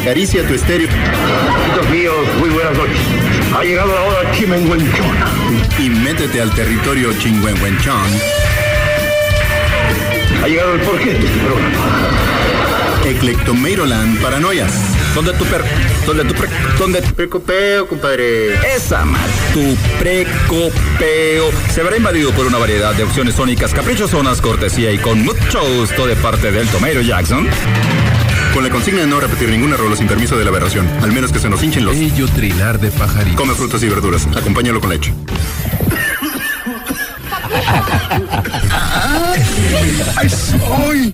acaricia tu estéreo. Amigos míos, muy buenas noches. Ha llegado la hora chimenguenchona. Y métete al territorio chingüengüenchón. Ha llegado el porqué de este programa. Eclectomeiroland Paranoias. ¿Dónde tu precopeo, compadre? Esa más, tu precopeo se verá invadido por una variedad de opciones sónicas caprichosonas, cortesía y con mucho gusto de parte del Tomeiro Jackson. Con la consigna de no repetir ninguna rola sin permiso de la aberración, al menos que se nos hinchen los... Bello trinar de pajaritos. Come frutas y verduras, acompáñalo con leche. ¡Ay, soy!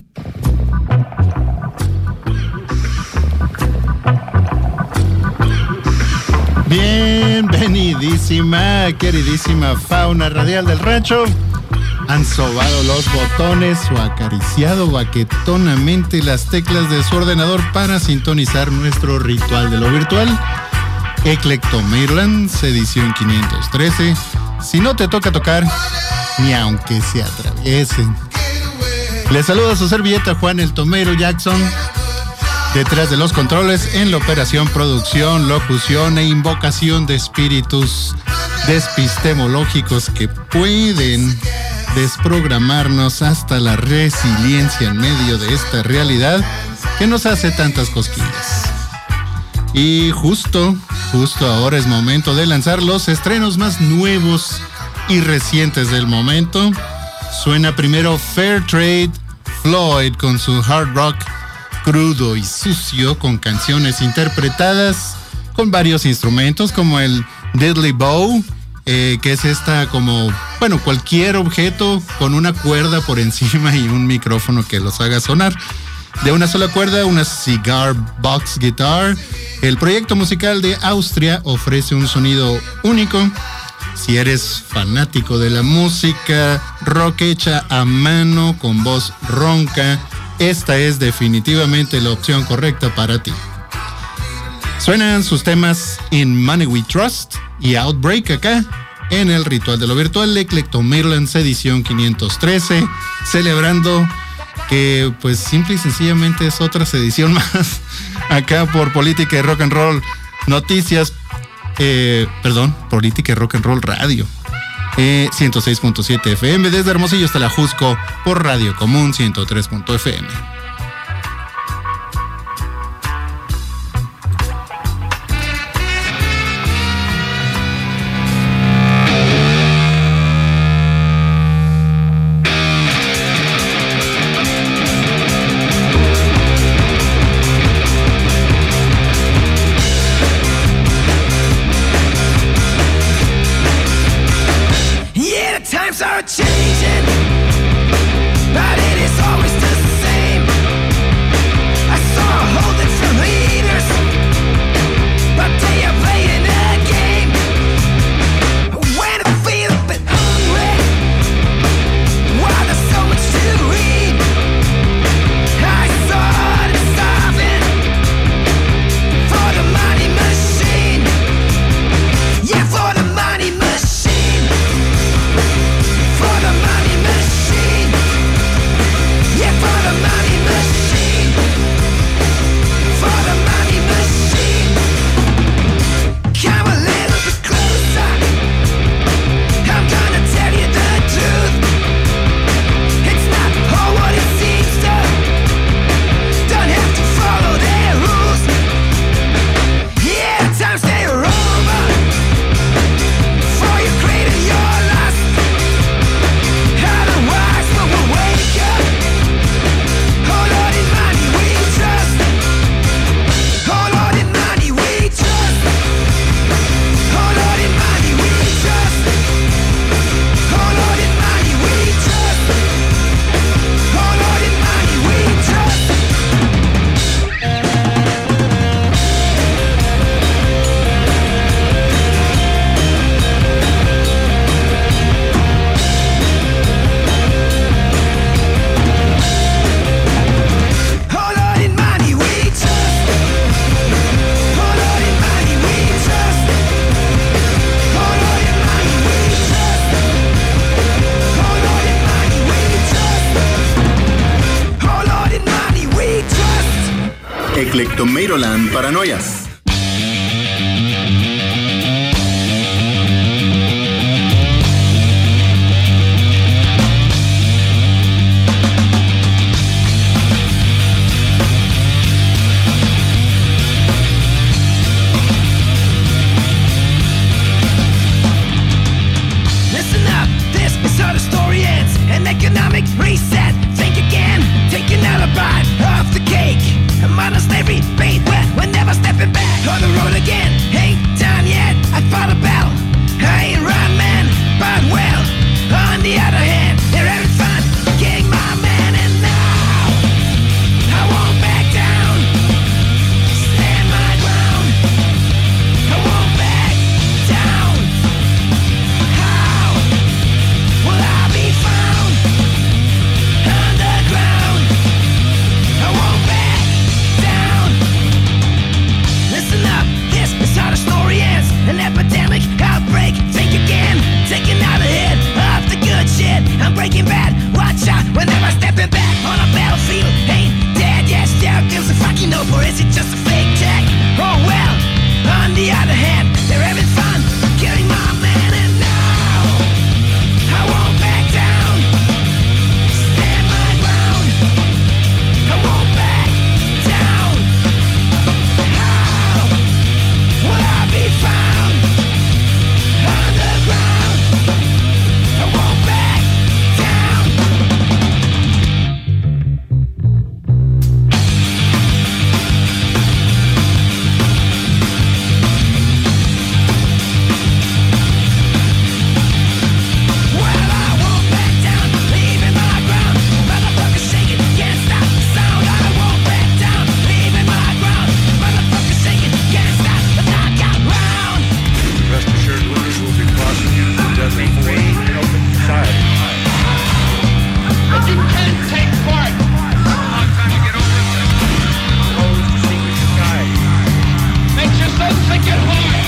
Bienvenidísima, queridísima fauna radial del rancho. ¿Han sobado los botones o acariciado baquetonamente las teclas de su ordenador para sintonizar nuestro ritual de lo virtual? Eclectomeiroland, edición 513. Si no te toca tocar, ni aunque se atraviesen. Les saluda su servilleta Juan el Tomeiro Jackson. Detrás de los controles en la operación, producción, locución e invocación de espíritus despistemológicos que pueden desprogramarnos hasta la resiliencia en medio de esta realidad que nos hace tantas cosquillas. Y justo ahora es momento de lanzar los estrenos más nuevos y recientes del momento. Suena primero Fairtrade Floyd con su hard rock crudo y sucio, con canciones interpretadas con varios instrumentos como el Diddley Bow, que es esta como, bueno, cualquier objeto con una cuerda por encima y un micrófono que los haga sonar. De una sola cuerda, una cigar box guitar. El proyecto musical de Austria ofrece un sonido único. Si eres fanático de la música rock hecha a mano con voz ronca, esta es definitivamente la opción correcta para ti. Suenan sus temas In Money We Trust y Outbreak acá en el Ritual de lo Virtual, Eclectomeiroland edición 513, celebrando que pues simple y sencillamente es otra edición más acá por Política y Rock and Roll Noticias, Política y Rock and Roll Radio. 106.7 FM desde Hermosillo hasta la Jusco por Radio Común 103.fm. Times are changing, but it is always the same. I saw a holding from leaders, but they are playing a game. When I feel a bit hungry, why there's so much to eat, I started starving for the money machine. Yeah, for the money machine. For the money machine. Eclectomeiroland Paranoias. Economic reset, think again, taking out a bite of the cake. Modern slavery, bait wet, we're never stepping back on the road again. Ain't done yet, I fought a battle. I ain't run, man, but well. On the other hand, they're having fun, getting my man, and now I won't back down. Stand my ground. I won't back down. How will I be found? Underground. I won't back down. Listen up, this is how the story ends. An epidemic, outbreak, think again. Taking out the head of the good shit. I'm breaking bad, watch out whenever stepping back on a battlefield. Ain't dead yet, still gives a fucking hope, or is it just a fake tech? Oh well, on the other hand, they're having fun, killing my man, and now I won't back down. Stand my ground. I won't back down. How will I be found? Underground. I won't back down. Well, I won't back down, leaving my ground. Motherfuckers shaking, can't stop the sound. I won't back down, leaving my ground. Motherfuckers shaking, can't stop the knockout round. Rest assured, Lucas will be prosecuted for deadly force in open society. But you can't take part. Long time to get over this. Opposed to secret society. Makes you so sick at heart.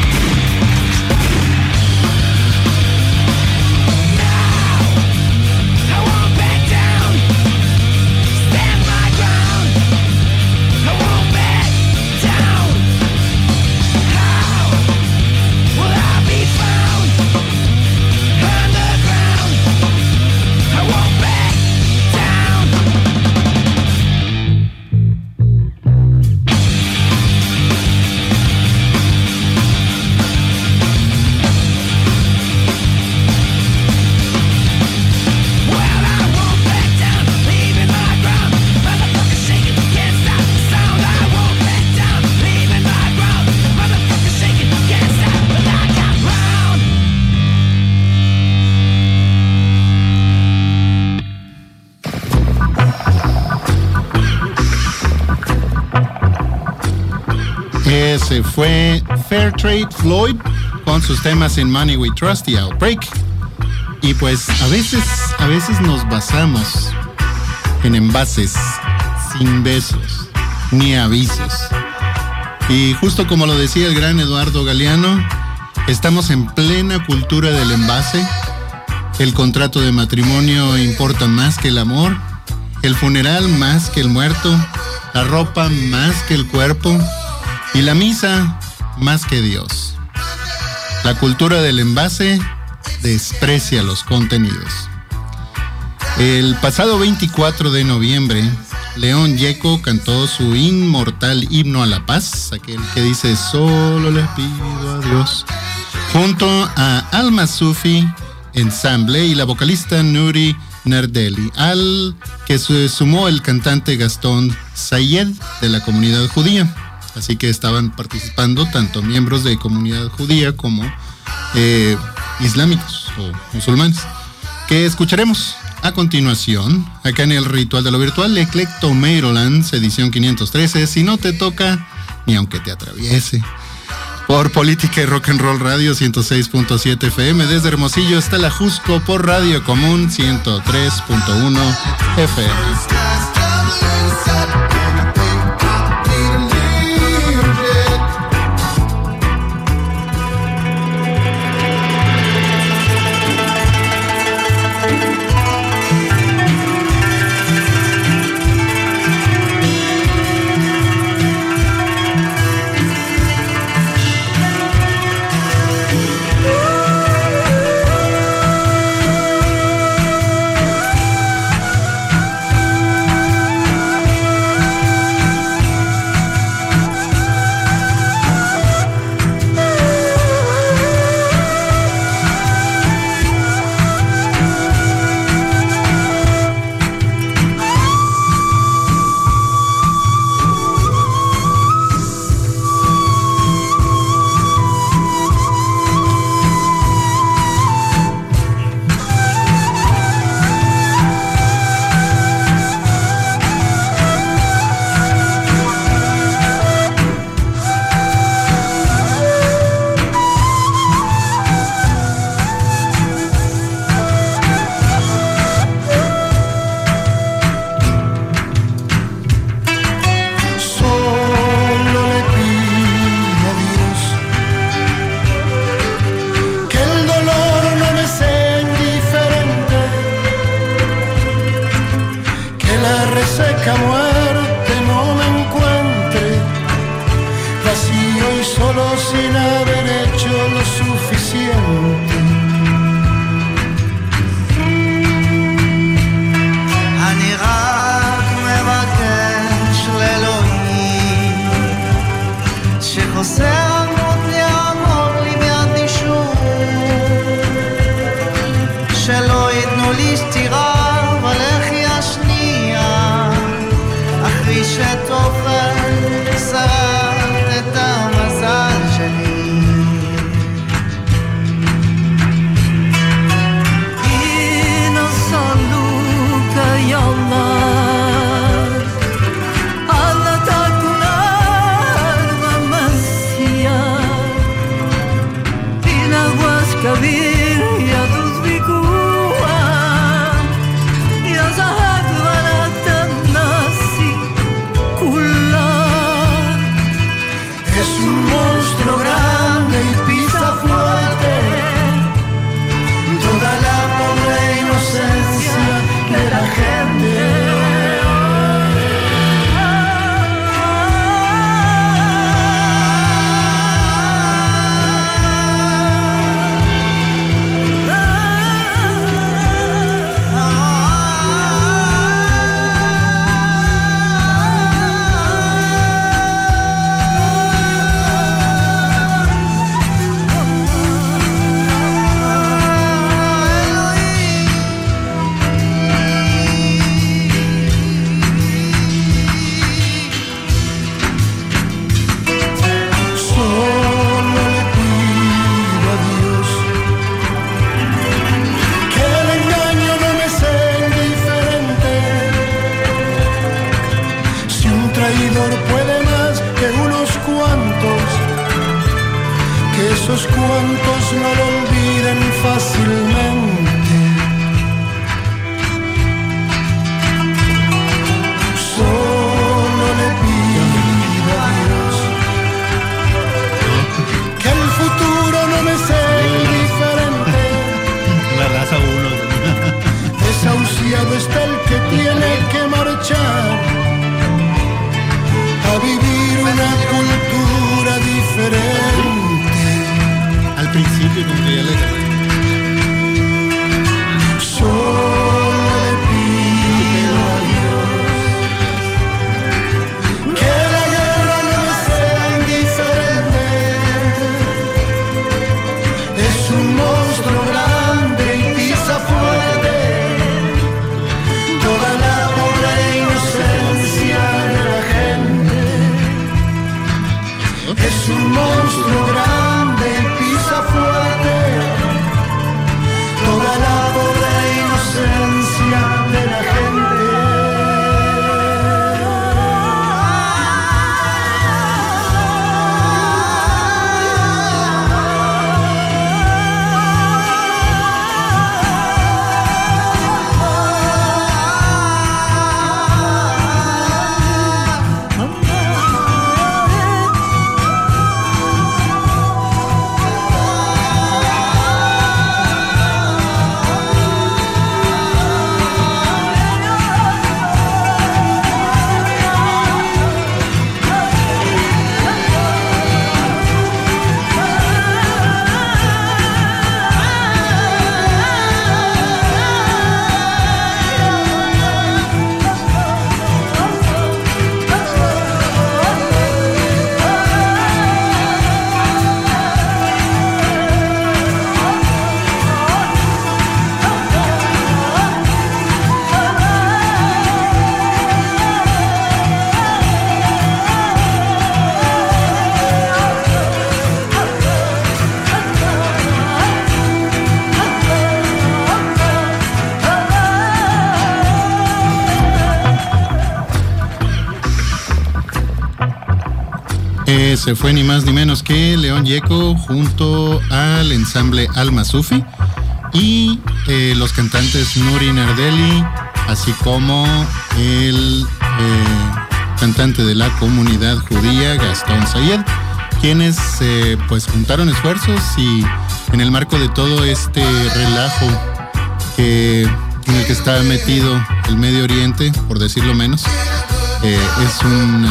I won't back down. Stand my ground. I won't back down. How will I be found? Underground. I won't back down. Well, I won't back down, leaving my ground. Motherfuckers shaking, can't stop the sound. I won't back down, leaving my ground. Motherfuckers shaking, can't stop the knockout round. Ese fue Fairtrade Floyd con sus temas In Money We Trust y Outbreak. Y pues a veces nos basamos en envases sin besos ni avisos. Y justo como lo decía el gran Eduardo Galeano, estamos en plena cultura del envase. El contrato de matrimonio importa más que el amor, el funeral más que el muerto, la ropa más que el cuerpo y la misa más que Dios. La cultura del envase desprecia los contenidos. El pasado 24 de noviembre, León Gieco cantó su inmortal himno a la paz, aquel que dice solo les pido a Dios, junto a Alma Sufi Ensemble y la vocalista Nuri Nardelli, al que se sumó el cantante Gastón Sayed de la comunidad judía. Así que estaban participando tanto miembros de comunidad judía como islámicos o musulmanes, que escucharemos a continuación acá en el Ritual de lo Virtual, Eclectomeiroland, edición 513, Si no te toca, ni aunque te atraviese. Por Política y Rock and Roll Radio 106.7 FM, desde Hermosillo hasta la Jusco por Radio Común 103.1 FM. cuantos no lo olviden fácilmente. Solo le pido a Dios que el futuro no me sea indiferente. La raza uno. Desahuciado está el que tiene que marchar a vivir una cultura diferente. Al principio como que ya le gané. Solo le pido a Dios que la guerra no me sea indiferente. Es un monstruo grande y pisa fuerte toda la pobre inocencia de la gente. Es un monstruo grande y pisa fuerte toda la pobre inocencia de la gente. Se fue ni más ni menos que León Gieco junto al ensamble Alma Sufi y los cantantes Nuri Nardelli, así como el cantante de la comunidad judía Gastón Sayed, quienes pues juntaron esfuerzos y en el marco de todo este relajo en el que está metido el Medio Oriente, por decirlo menos, es un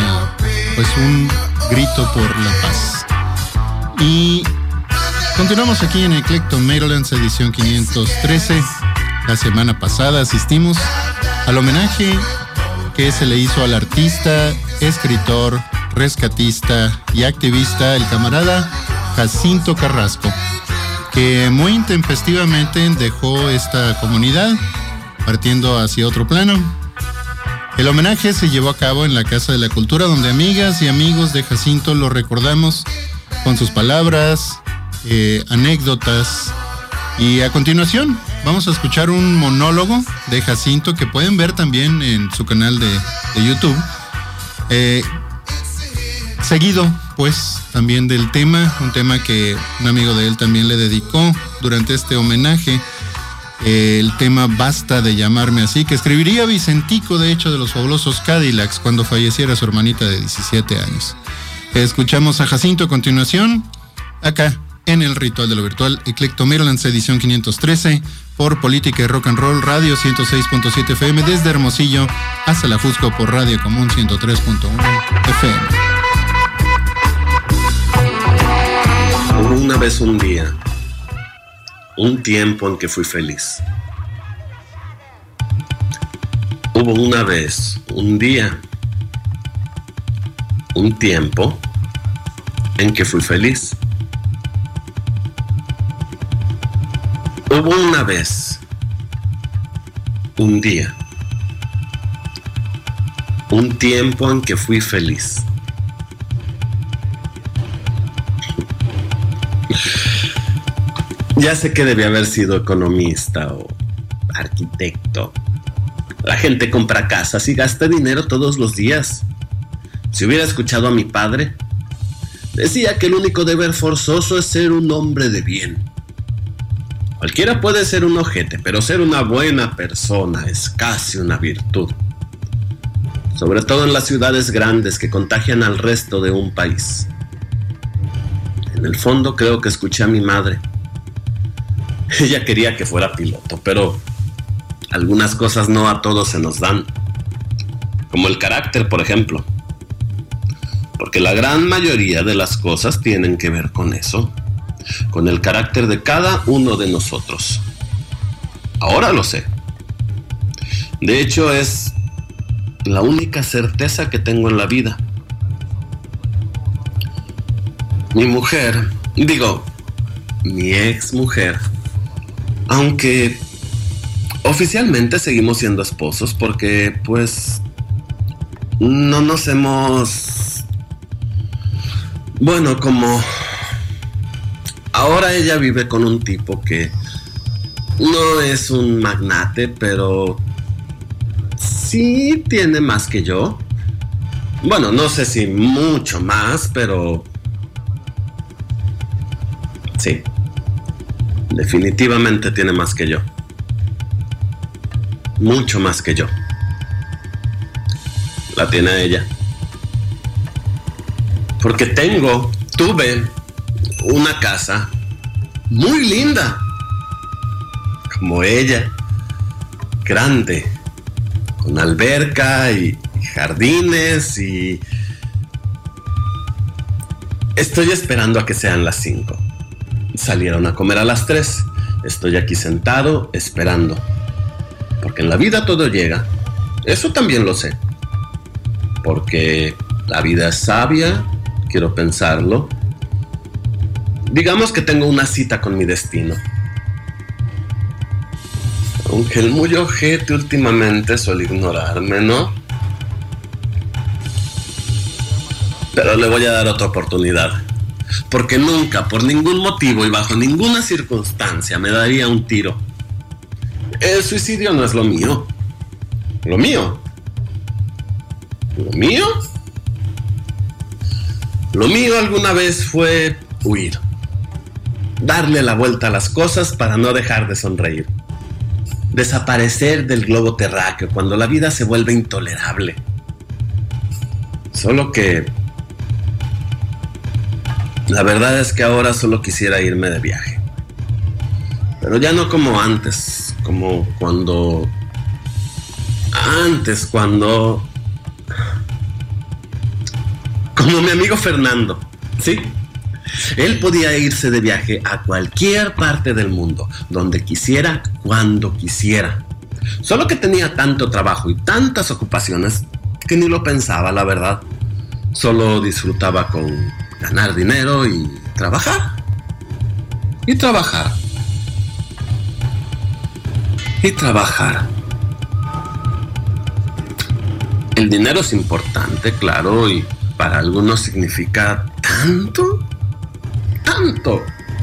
grito por la paz. Y continuamos aquí en Eclecto Maryland, edición 513. La semana pasada asistimos al homenaje que se le hizo al artista, escritor, rescatista y activista, el camarada Jacinto Carrasco, que muy intempestivamente dejó esta comunidad partiendo hacia otro plano. El homenaje se llevó a cabo en la Casa de la Cultura, donde amigas y amigos de Jacinto lo recordamos con sus palabras, anécdotas. Y a continuación vamos a escuchar un monólogo de Jacinto que pueden ver también en su canal de YouTube. Seguido, pues, también del tema, un tema que un amigo de él también le dedicó durante este homenaje. El tema Basta de llamarme así, que escribiría Vicentico, de hecho, de los Fabulosos Cadillacs, cuando falleciera su hermanita de 17 años. Escuchamos a Jacinto a continuación, acá en el Ritual de lo Virtual, Eclecto Maryland, edición 513, por Política y Rock and Roll, Radio 106.7 FM, desde Hermosillo hasta la Jusco por Radio Común 103.1 FM. Hubo una vez un día, un tiempo en que fui feliz. Hubo una vez, un día, un tiempo en que fui feliz. Hubo una vez, un día, un tiempo en que fui feliz. Ya sé que debía haber sido economista o arquitecto. La gente compra casas y gasta dinero todos los días. Si hubiera escuchado a mi padre, Decía que el único deber forzoso es ser un hombre de bien. Cualquiera puede ser un ojete, pero ser una buena persona es casi una virtud. Sobre todo en las ciudades grandes que contagian al resto de un país. En el fondo creo que escuché a mi madre. Ella quería que fuera piloto, pero algunas cosas no a todos se nos dan. Como el carácter, por ejemplo. Porque la gran mayoría de las cosas tienen que ver con eso. Con el carácter de cada uno de nosotros. Ahora lo sé. De hecho, es la única certeza que tengo en la vida. Mi mujer, mi ex mujer, aunque oficialmente seguimos siendo esposos porque, pues, no nos hemos... Bueno, como... Ahora ella vive con un tipo que no es un magnate, pero sí tiene más que yo. Bueno, no sé si mucho más, pero sí, definitivamente tiene más que yo. Mucho más que yo. La tiene ella. Porque tuve una casa muy linda, como ella, grande, con alberca y jardines y... Estoy esperando a que sean las 5. Salieron a comer a las 3. Estoy aquí sentado esperando. Porque en la vida todo llega. Eso también lo sé. Porque la vida es sabia, quiero pensarlo. Digamos que tengo una cita con mi destino. Aunque el muy ojete últimamente suele ignorarme, ¿no? Pero le voy a dar otra oportunidad. Porque nunca, por ningún motivo y bajo ninguna circunstancia me daría un tiro. El suicidio no es lo mío. ¿Lo mío? ¿Lo mío? Lo mío alguna vez fue huir. Darle la vuelta a las cosas para no dejar de sonreír. Desaparecer del globo terráqueo cuando la vida se vuelve intolerable. Solo que... la verdad es que ahora solo quisiera irme de viaje. Pero ya no como antes. Como cuando... Antes, cuando... Como mi amigo Fernando. ¿Sí? Él podía irse de viaje a cualquier parte del mundo, donde quisiera, cuando quisiera. Solo que tenía tanto trabajo y tantas ocupaciones que ni lo pensaba, la verdad. Solo disfrutaba con ganar dinero y trabajar. Y trabajar. Y trabajar. El dinero es importante, claro, y para algunos significa tanto. Tanto.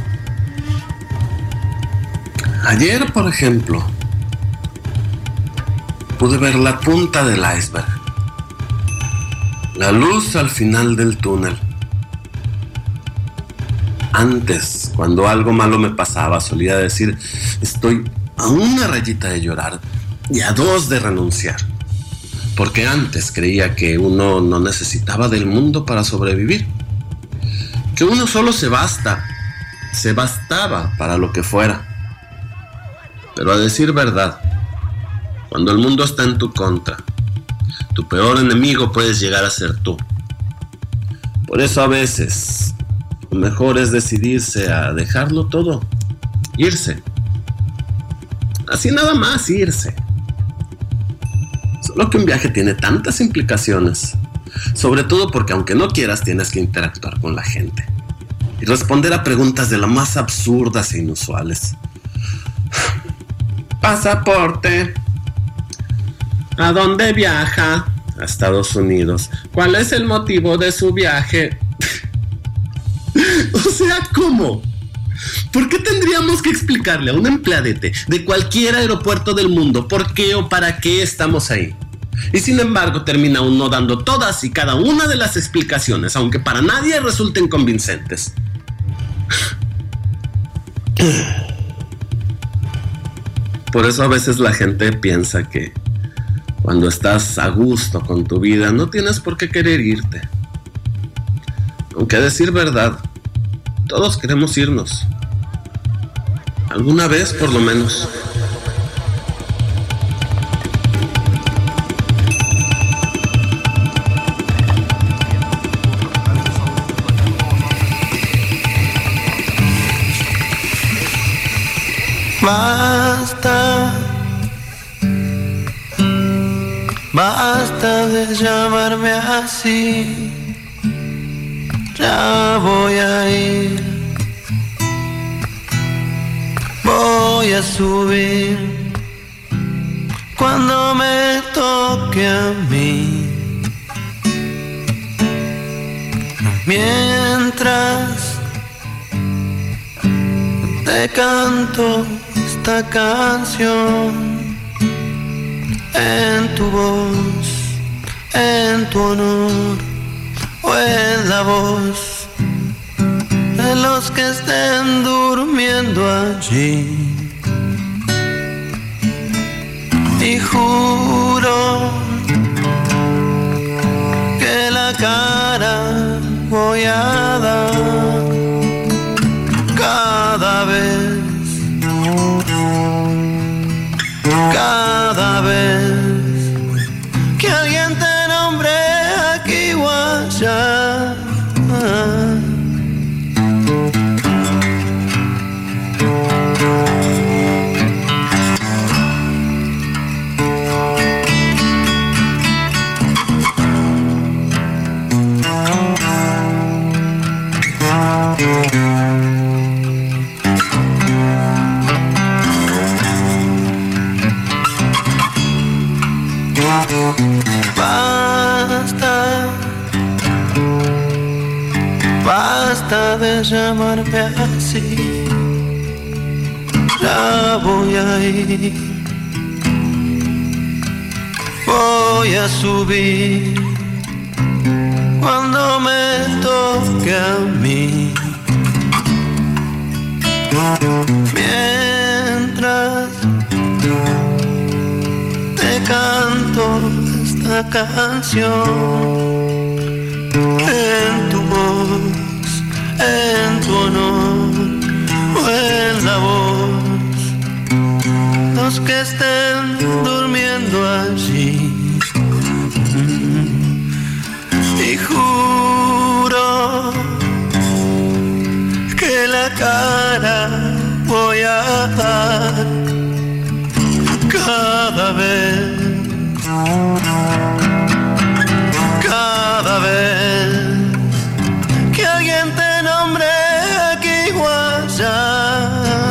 Ayer, por ejemplo, pude ver la punta del iceberg. La luz al final del túnel. Antes, cuando algo malo me pasaba, solía decir, estoy a una rayita de llorar y a 2 de renunciar. Porque antes creía que uno no necesitaba del mundo para sobrevivir. Que uno solo se bastaba para lo que fuera. Pero a decir verdad, cuando el mundo está en tu contra, tu peor enemigo puedes llegar a ser tú. Por eso a veces, lo mejor es decidirse a dejarlo todo, irse. Así nada más, irse. Solo que un viaje tiene tantas implicaciones. Sobre todo porque aunque no quieras tienes que interactuar con la gente y responder a preguntas de lo más absurdas e inusuales. Pasaporte. ¿A dónde viaja? A Estados Unidos. ¿Cuál es el motivo de su viaje? O sea, ¿cómo? ¿Por qué tendríamos que explicarle a un empleadete de cualquier aeropuerto del mundo por qué o para qué estamos ahí? Y sin embargo termina uno dando todas y cada una de las explicaciones, aunque para nadie resulten convincentes. Por eso a veces la gente piensa que cuando estás a gusto con tu vida no tienes por qué querer irte. Aunque a decir verdad, todos queremos irnos. Alguna vez por lo menos. Basta, basta de llamarme así. Ya voy a ir, voy a subir cuando me toque a mí. Mientras te canto esta canción en tu voz, en tu honor o en la voz de los que estén durmiendo allí. Y juro que la cara voy a dar cada vez que alguien te nombre aquí o allá. Basta, basta de llamarme así. Ya voy a ir, voy a subir cuando me toque a mí. Mientras te canto esta canción en tu voz, en tu honor o en la voz, los que estén durmiendo allí. Y juro que la cara voy a dar cada vez que alguien te nombre aquí o allá.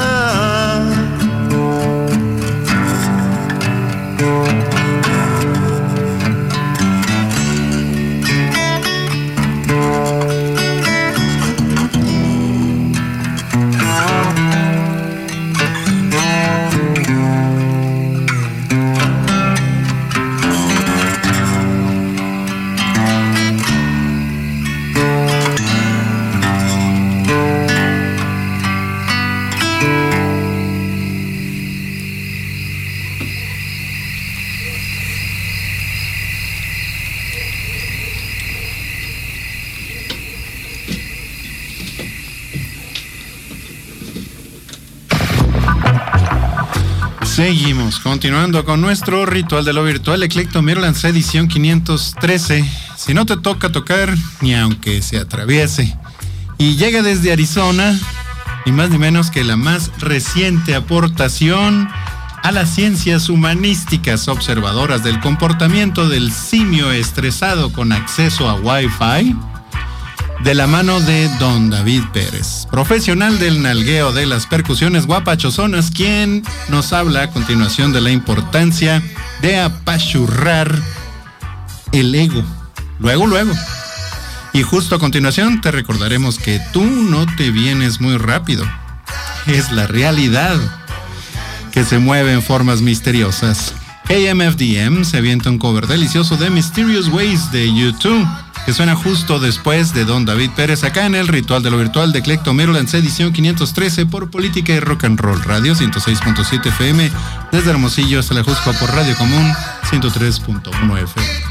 Seguimos, continuando con nuestro ritual de lo virtual, Eclecto Mirlands edición 513. Si no te toca tocar, ni aunque se atraviese. Y llega desde Arizona, ni más ni menos que la más reciente aportación a las ciencias humanísticas observadoras del comportamiento del simio estresado con acceso a Wi-Fi, de la mano de Don David Pérez, profesional del nalgueo de las percusiones guapachozonas, quien nos habla a continuación de la importancia de apachurrar el ego. Luego. Y justo a continuación te recordaremos que tú no te vienes muy rápido. Es la realidad que se mueve en formas misteriosas. KMFDM se avienta un cover delicioso de Mysterious Ways de U2, que suena justo después de Don David Pérez, acá en el Ritual de lo Virtual de Eclecto Maryland, edición 513 por Política y Rock and Roll Radio 106.7 FM, desde Hermosillo hasta la Jusco por Radio Común 103.1 FM.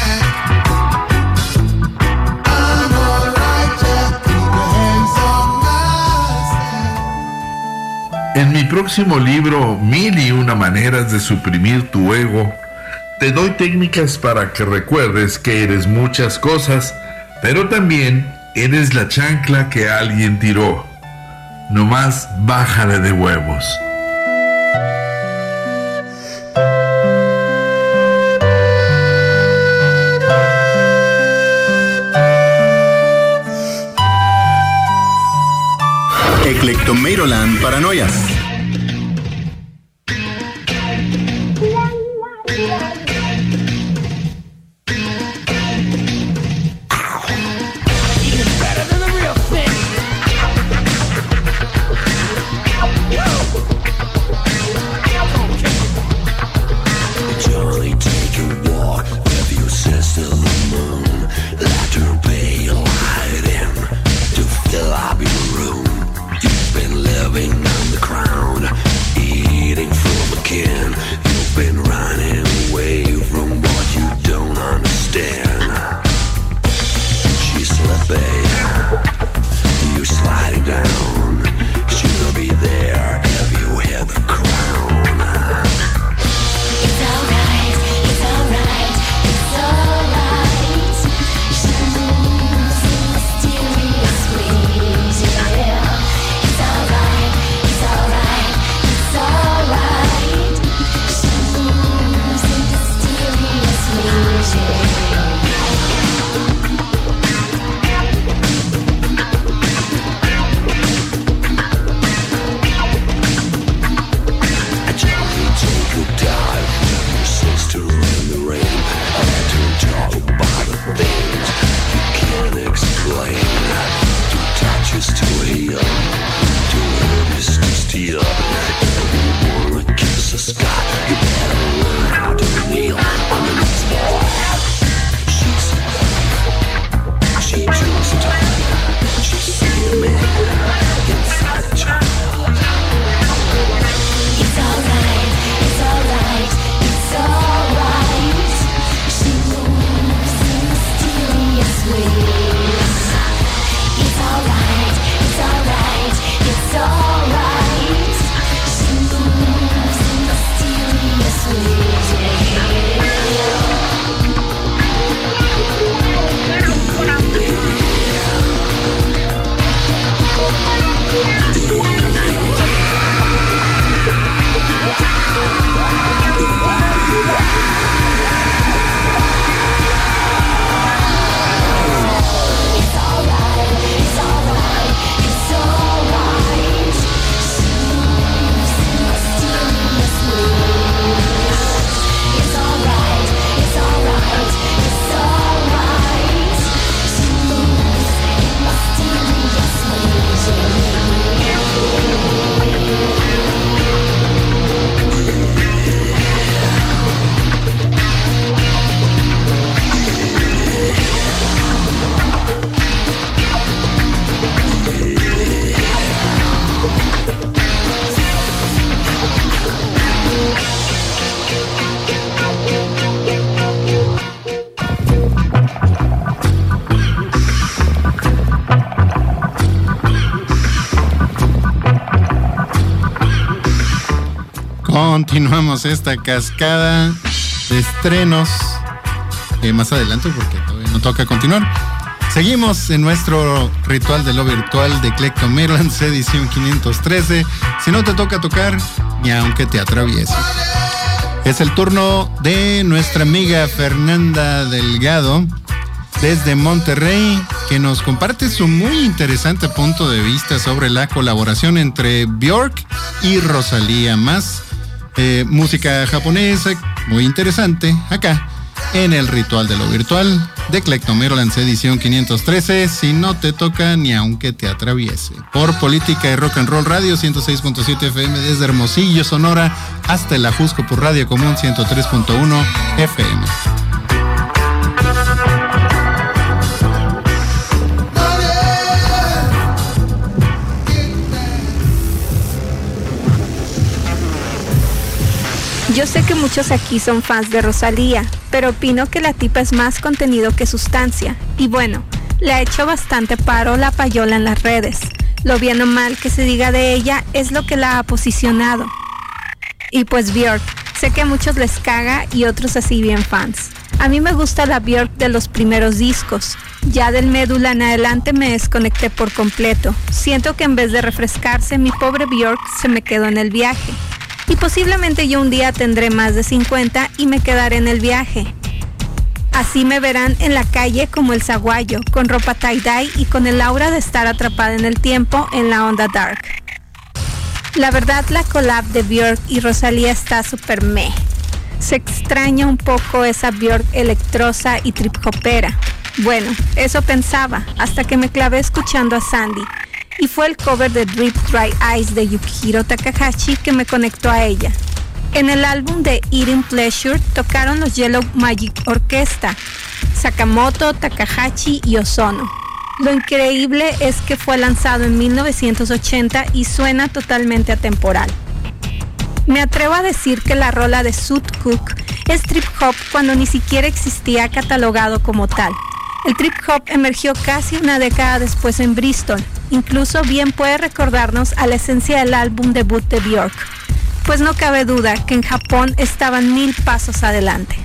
En mi próximo libro, 1001 maneras de suprimir tu ego, te doy técnicas para que recuerdes que eres muchas cosas, pero también eres la chancla que alguien tiró. Nomás bájale de huevos. Eclecto Maryland Paranoias. Continuamos esta cascada de estrenos más adelante porque todavía no toca continuar. Seguimos en nuestro ritual de lo virtual de Eclecto Maryland, edición 513. Si no te toca tocar, ni aunque te atraviese. Es el turno de nuestra amiga Fernanda Delgado desde Monterrey, que nos comparte su muy interesante punto de vista sobre la colaboración entre Björk y Rosalía, más música japonesa, muy interesante, acá en el Ritual de lo Virtual de Clectomero Lance edición 513, Si no te toca ni aunque te atraviese. Por Política y Rock and Roll Radio 106.7 FM desde Hermosillo, Sonora, hasta el Ajusco por Radio Común 103.1 FM. Yo sé que muchos aquí son fans de Rosalía, pero opino que la tipa es más contenido que sustancia. Y bueno, le ha hecho bastante paro la payola en las redes. Lo bien o mal que se diga de ella es lo que la ha posicionado. Y pues Björk, sé que a muchos les caga y otros así bien fans. A mí me gusta la Björk de los primeros discos. Ya del Médula en adelante me desconecté por completo. Siento que en vez de refrescarse, mi pobre Björk se me quedó en el viaje. Y posiblemente yo un día tendré más de 50 y me quedaré en el viaje. Así me verán en la calle como el zaguayo, con ropa tie-dye y con el aura de estar atrapada en el tiempo en la onda dark. La verdad, la collab de Björk y Rosalía está súper meh. Se extraña un poco esa Björk electrosa y trip-hopera. Bueno, eso pensaba, hasta que me clavé escuchando a Sandy. Y fue el cover de Drip Dry Eyes de Yukihiro Takahashi que me conectó a ella. En el álbum de Eating Pleasure tocaron los Yellow Magic Orchestra, Sakamoto, Takahashi y Ozono. Lo increíble es que fue lanzado en 1980 y suena totalmente atemporal. Me atrevo a decir que la rola de Suit Cook es trip hop cuando ni siquiera existía catalogado como tal. El trip hop emergió casi una década después en Bristol. Incluso bien puede recordarnos a la esencia del álbum debut de Björk, pues no cabe duda que en Japón estaban 1000 pasos adelante.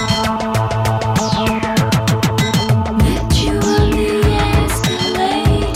Met you on the escalator.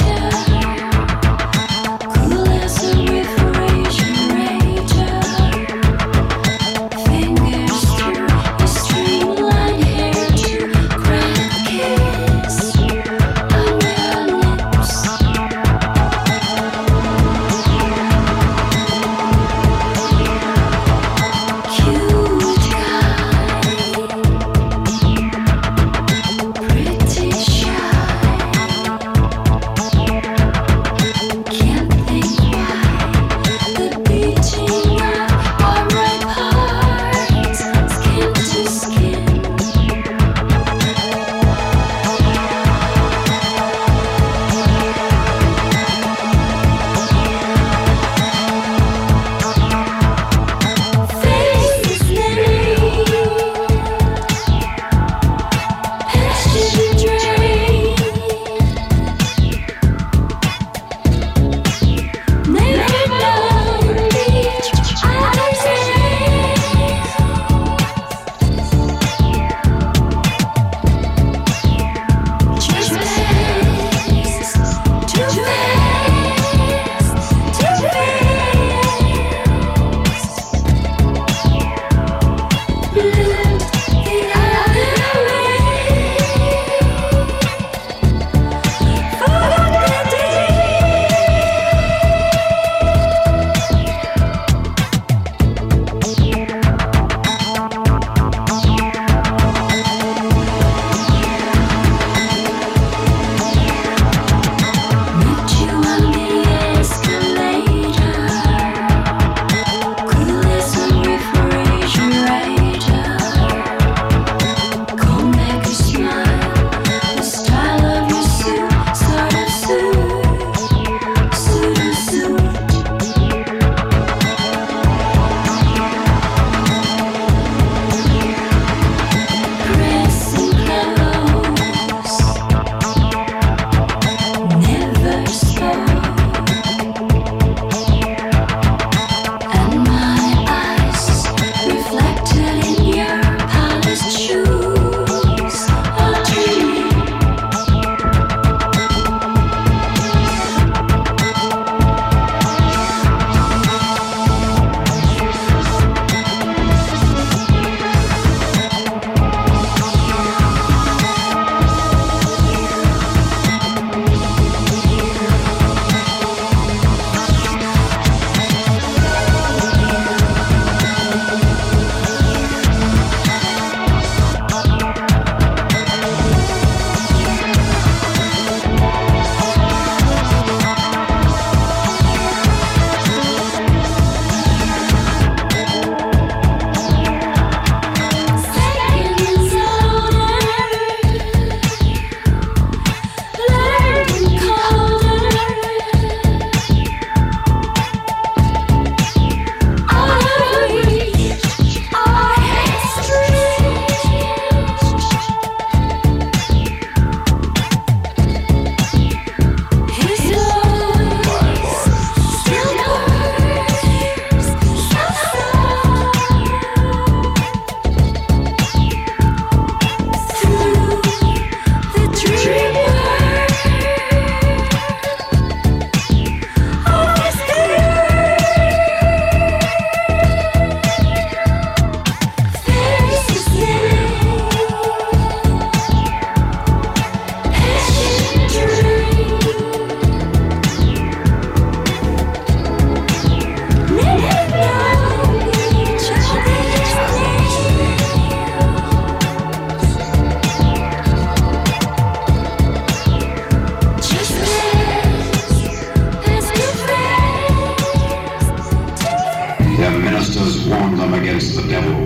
come against the devil.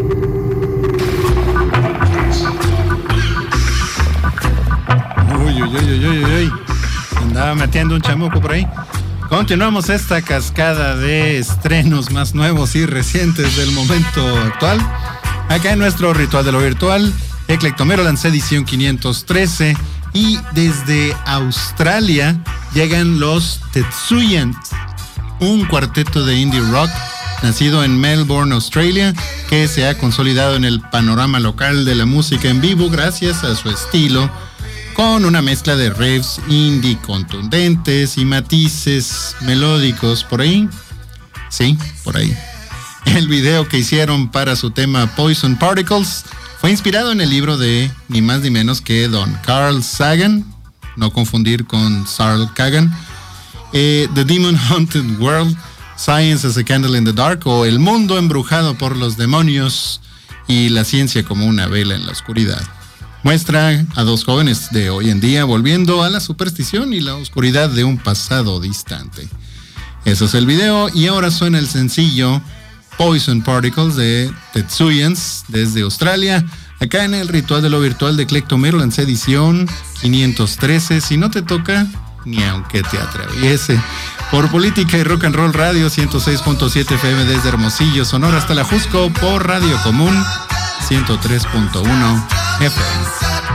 Uy. Andaba metiendo un chamuco por ahí. Continuamos esta cascada de estrenos más nuevos y recientes del momento actual. Acá en nuestro ritual de lo virtual, Eclectomeroland edición 513. Y desde Australia llegan los Tetsuyans, un cuarteto de indie rock nacido en Melbourne, Australia, que se ha consolidado en el panorama local de la música en vivo gracias a su estilo, con una mezcla de riffs indie contundentes y matices melódicos. ¿Por ahí? Sí, por ahí. El video que hicieron para su tema Poison Particles fue inspirado en el libro de ni más ni menos que Don Carl Sagan, no confundir con Sarl Kagan, The Demon Haunted World, Science as a Candle in the Dark, o El Mundo Embrujado por los Demonios y la Ciencia como una Vela en la Oscuridad. Muestra a dos jóvenes de hoy en día volviendo a la superstición y la oscuridad de un pasado distante. Eso es el video, y ahora suena el sencillo Poison Particles de Tetsuyans desde Australia, acá en el ritual de lo virtual de Eclectomeroland edición 513. Si no te toca, ni aunque te atraviese. Por Política y Rock and Roll Radio 106.7 FM desde Hermosillo, Sonora hasta la Jusco, por Radio Común 103.1 FM.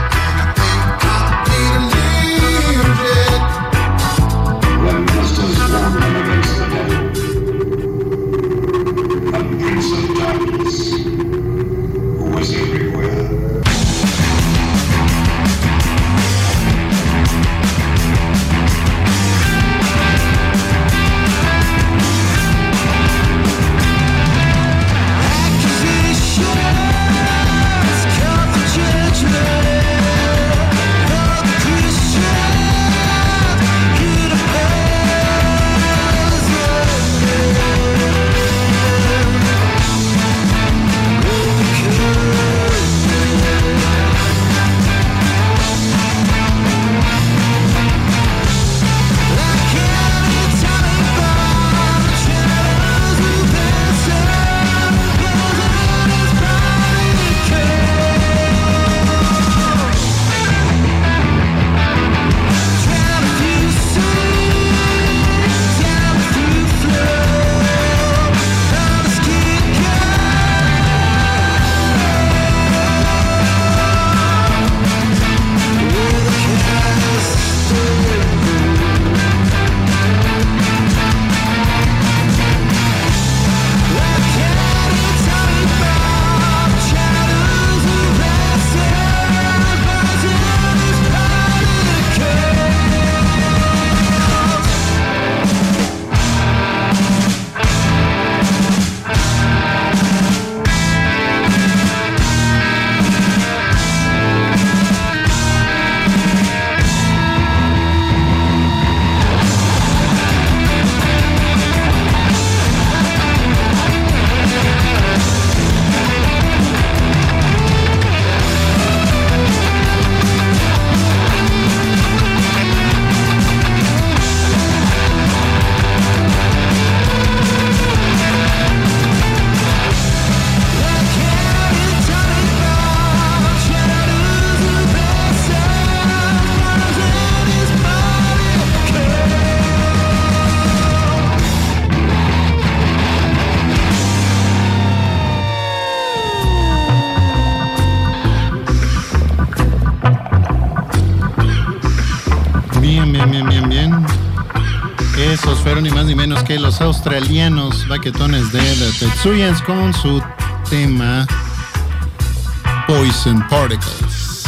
Esos fueron ni más ni menos que los australianos baquetones de The Tetsuyans con su tema Poison Particles.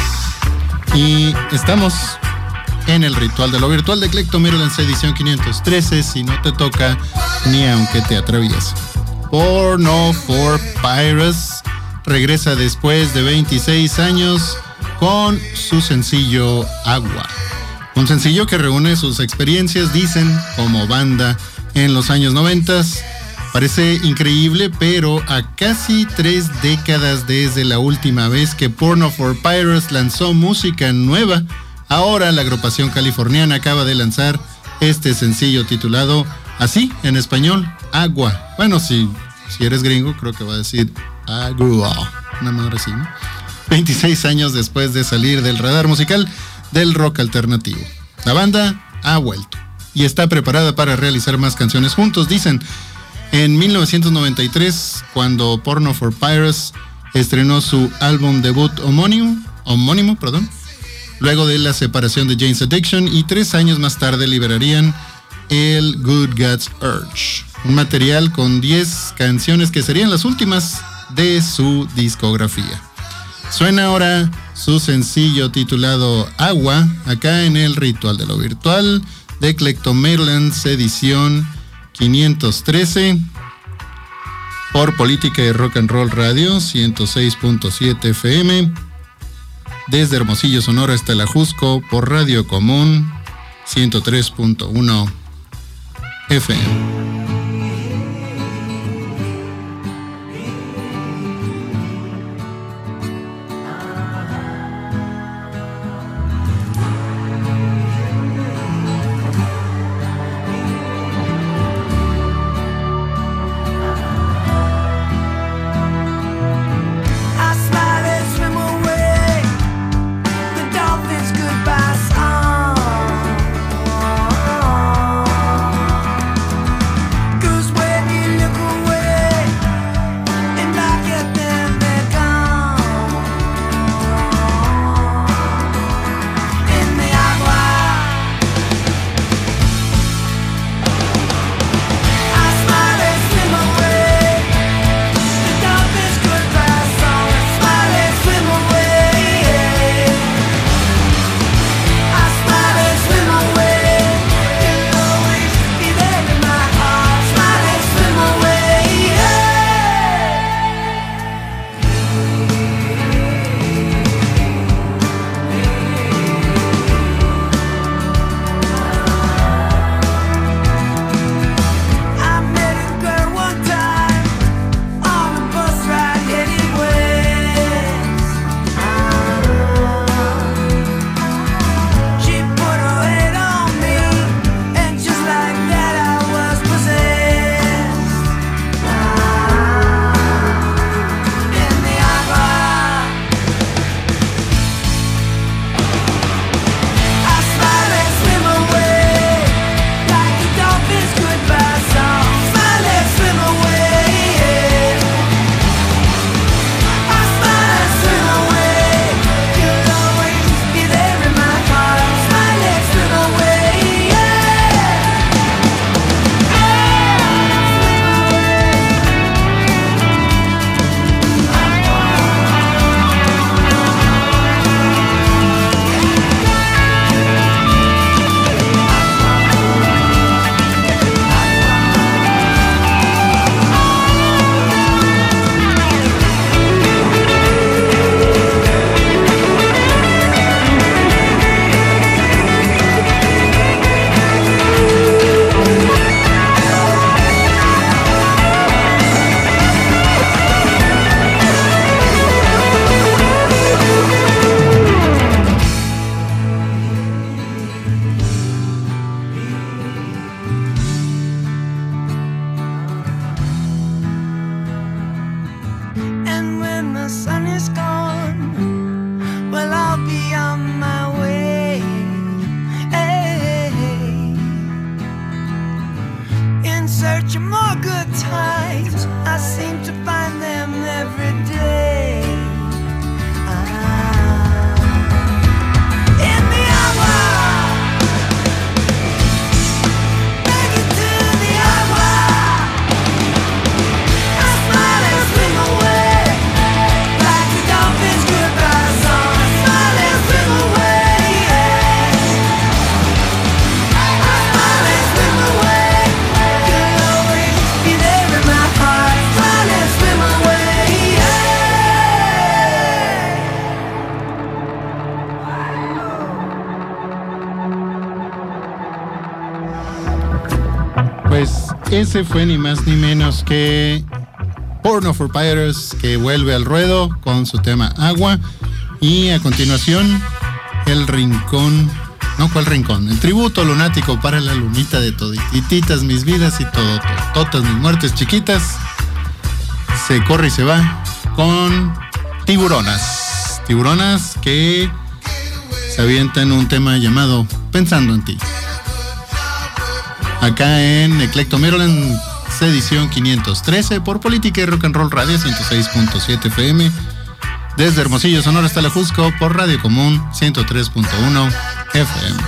Y estamos en el ritual de lo virtual de Eclectomeroland edición 513. Si no te toca, ni aunque te atraviese. Porno for Pirates regresa después de 26 años con su sencillo Agua. Un sencillo que reúne sus experiencias, dicen, como banda en los años 90. Parece increíble, pero a casi 3 décadas desde la última vez que Porno for Pirates lanzó música nueva, ahora la agrupación californiana acaba de lanzar este sencillo titulado así, en español, Agua. Bueno, si si eres gringo, creo que va a decir agua, una madre así, ¿no? 26 años después de salir del radar musical del rock alternativo. La banda ha vuelto y está preparada para realizar más canciones juntos, dicen. En 1993, cuando Porno for Pirates estrenó su álbum debut homónimo, luego de la separación de Jane's Addiction, y 3 años más tarde liberarían el Good God's Urge, un material con 10 canciones que serían las últimas de su discografía. Suena ahora su sencillo titulado Agua, acá en el Ritual de lo Virtual de Clectomarylands, edición 513, por Política y Rock and Roll Radio 106.7 FM, desde Hermosillo, Sonora hasta el Ajusco por Radio Común 103.1 FM. Ese fue ni más ni menos que Porno for Pirates, que vuelve al ruedo con su tema Agua. Y a continuación, el rincón, no, ¿cuál rincón? El tributo lunático para la lunita de todititas mis vidas y todas mis muertes chiquitas. se corre y se va con Tiburonas. Tiburonas que se avientan un tema llamado Pensando en ti. Acá en Eclecto Maryland, edición 513 por Política y Rock and Roll Radio 106.7 FM. Desde Hermosillo, Sonora hasta la Jusco por Radio Común 103.1 FM.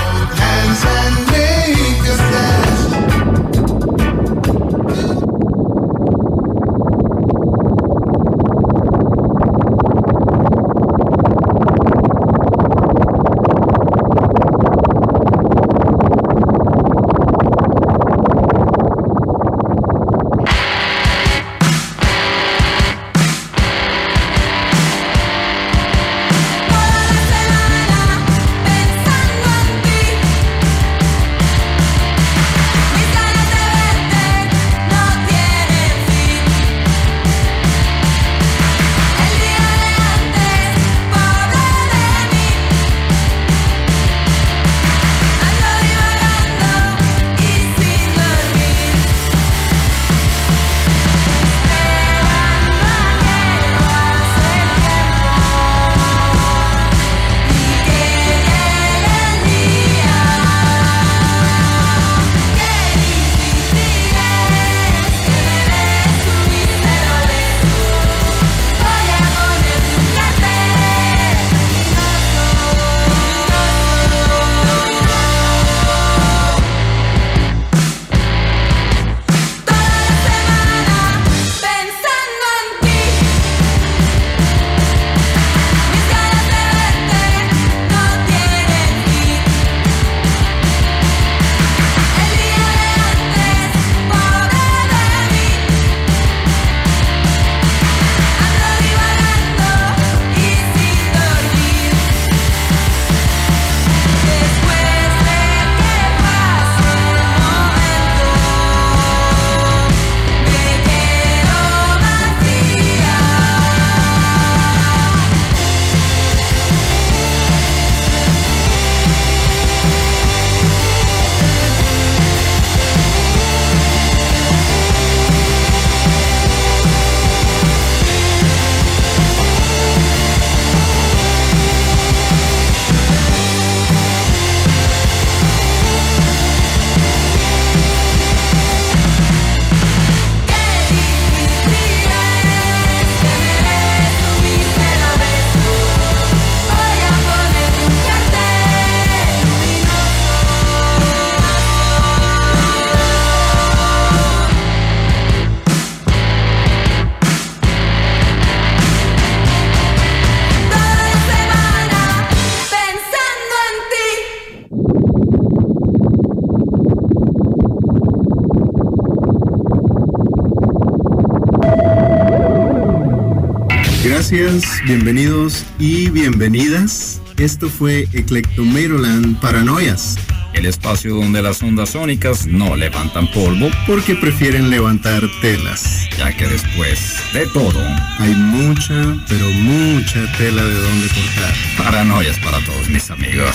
Gracias, bienvenidos y bienvenidas. Esto fue Eclecto Maryland Paranoias. El espacio donde las ondas sónicas no levantan polvo porque prefieren levantar telas. Ya que después de todo hay mucha, pero mucha tela de donde cortar. Paranoias para todos mis amigos.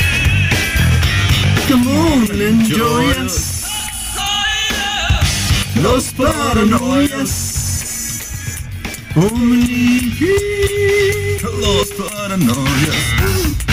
Come on, enjoy us. Los Paranoias. Los Paranoias.